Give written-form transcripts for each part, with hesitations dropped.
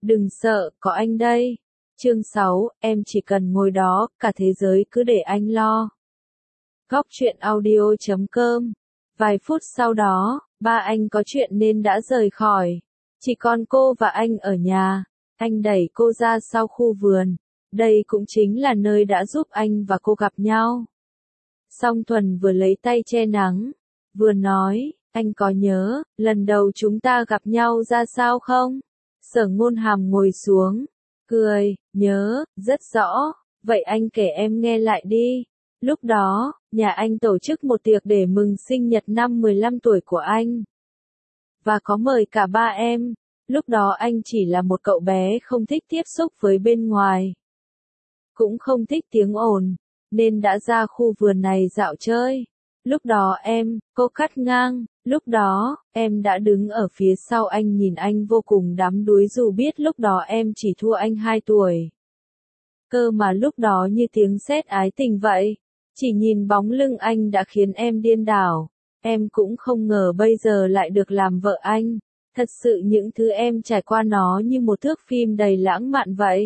Đừng sợ, có anh đây. Chương 6, em chỉ cần ngồi đó, cả thế giới cứ để anh lo. Góc truyện audio.com. Vài phút sau đó, ba anh có chuyện nên đã rời khỏi. Chỉ còn cô và anh ở nhà. Anh đẩy cô ra sau khu vườn. Đây cũng chính là nơi đã giúp anh và cô gặp nhau. Song Thuần vừa lấy tay che nắng, vừa nói, anh có nhớ, lần đầu chúng ta gặp nhau ra sao không? Sở Ngôn Hàm ngồi xuống, cười, nhớ, rất rõ, vậy anh kể em nghe lại đi. Lúc đó, nhà anh tổ chức một tiệc để mừng sinh nhật năm 15 tuổi của anh. Và có mời cả ba em. Lúc đó anh chỉ là một cậu bé không thích tiếp xúc với bên ngoài. Cũng không thích tiếng ồn, nên đã ra khu vườn này dạo chơi. Lúc đó cô cắt ngang, lúc đó, em đã đứng ở phía sau anh nhìn anh vô cùng đắm đuối dù biết lúc đó em chỉ thua anh 2 tuổi. Cơ mà lúc đó như tiếng sét ái tình vậy, chỉ nhìn bóng lưng anh đã khiến em điên đảo. Em cũng không ngờ bây giờ lại được làm vợ anh, thật sự những thứ em trải qua nó như một thước phim đầy lãng mạn vậy.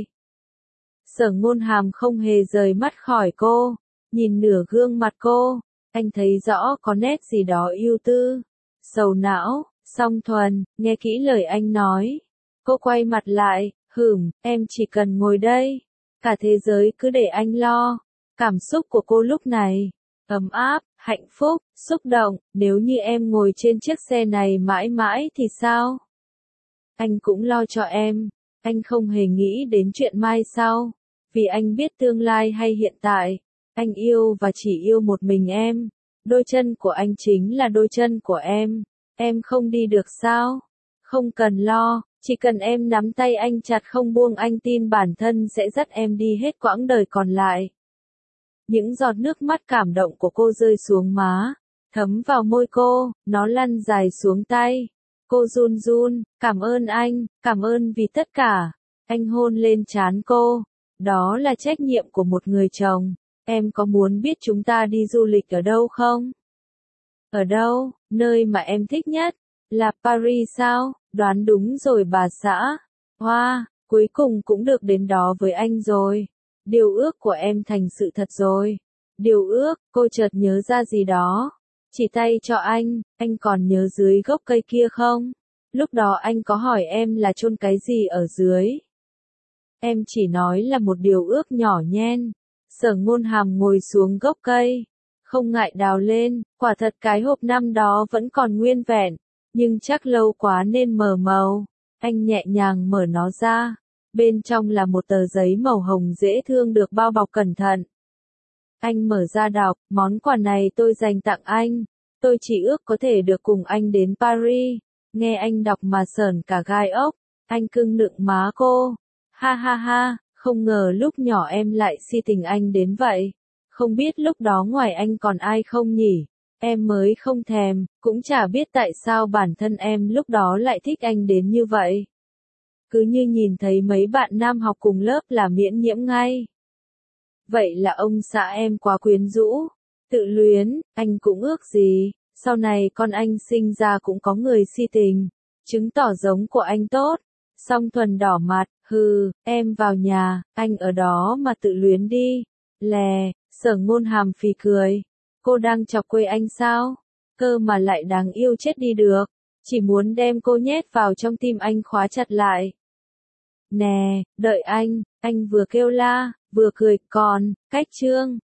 Sở Ngôn Hàm không hề rời mắt khỏi cô, nhìn nửa gương mặt cô, anh thấy rõ có nét gì đó ưu tư, sầu não. Song Thuần, nghe kỹ lời anh nói. Cô quay mặt lại, em chỉ cần ngồi đây, cả thế giới cứ để anh lo. Cảm xúc của cô lúc này, ấm áp, hạnh phúc, xúc động, nếu như em ngồi trên chiếc xe này mãi mãi thì sao? Anh cũng lo cho em, anh không hề nghĩ đến chuyện mai sau, vì anh biết tương lai hay hiện tại, anh yêu và chỉ yêu một mình em. Đôi chân của anh chính là đôi chân của em không đi được sao? Không cần lo, chỉ cần em nắm tay anh chặt không buông, anh tin bản thân sẽ dắt em đi hết quãng đời còn lại. Những giọt nước mắt cảm động của cô rơi xuống má, thấm vào môi cô, nó lăn dài xuống tay. Cô run run, cảm ơn anh, cảm ơn vì tất cả. Anh hôn lên trán cô, đó là trách nhiệm của một người chồng. Em có muốn biết chúng ta đi du lịch ở đâu không? Ở đâu? Nơi mà em thích nhất? Là Paris sao? Đoán đúng rồi bà xã. Hoa, cuối cùng cũng được đến đó với anh rồi. Điều ước của em thành sự thật rồi. Điều ước, cô chợt nhớ ra gì đó. Chỉ tay cho anh còn nhớ dưới gốc cây kia không? Lúc đó anh có hỏi em là chôn cái gì ở dưới. Em chỉ nói là một điều ước nhỏ nhen. Sở Ngôn Hàm ngồi xuống gốc cây, không ngại đào lên, quả thật cái hộp năm đó vẫn còn nguyên vẹn, nhưng chắc lâu quá nên mờ màu. Anh nhẹ nhàng mở nó ra, bên trong là một tờ giấy màu hồng dễ thương được bao bọc cẩn thận. Anh mở ra đọc, món quà này tôi dành tặng anh, tôi chỉ ước có thể được cùng anh đến Paris. Nghe anh đọc mà sởn cả gai ốc, anh cưng nựng má cô. Ha ha ha, không ngờ lúc nhỏ em lại si tình anh đến vậy. Không biết lúc đó ngoài anh còn ai không nhỉ? Em mới không thèm, cũng chả biết tại sao bản thân em lúc đó lại thích anh đến như vậy. Cứ như nhìn thấy mấy bạn nam học cùng lớp là miễn nhiễm ngay. Vậy là ông xã em quá quyến rũ, tự luyến, anh cũng ước gì, sau này con anh sinh ra cũng có người si tình, chứng tỏ giống của anh tốt. Song Thuần đỏ mặt, em vào nhà, anh ở đó mà tự luyến đi. Lè, Sở Ngôn Hàm phì cười. Cô đang chọc quê anh sao? Cơ mà lại đáng yêu chết đi được. Chỉ muốn đem cô nhét vào trong tim anh khóa chặt lại. Nè, đợi anh vừa kêu la, vừa cười, còn, cách chương.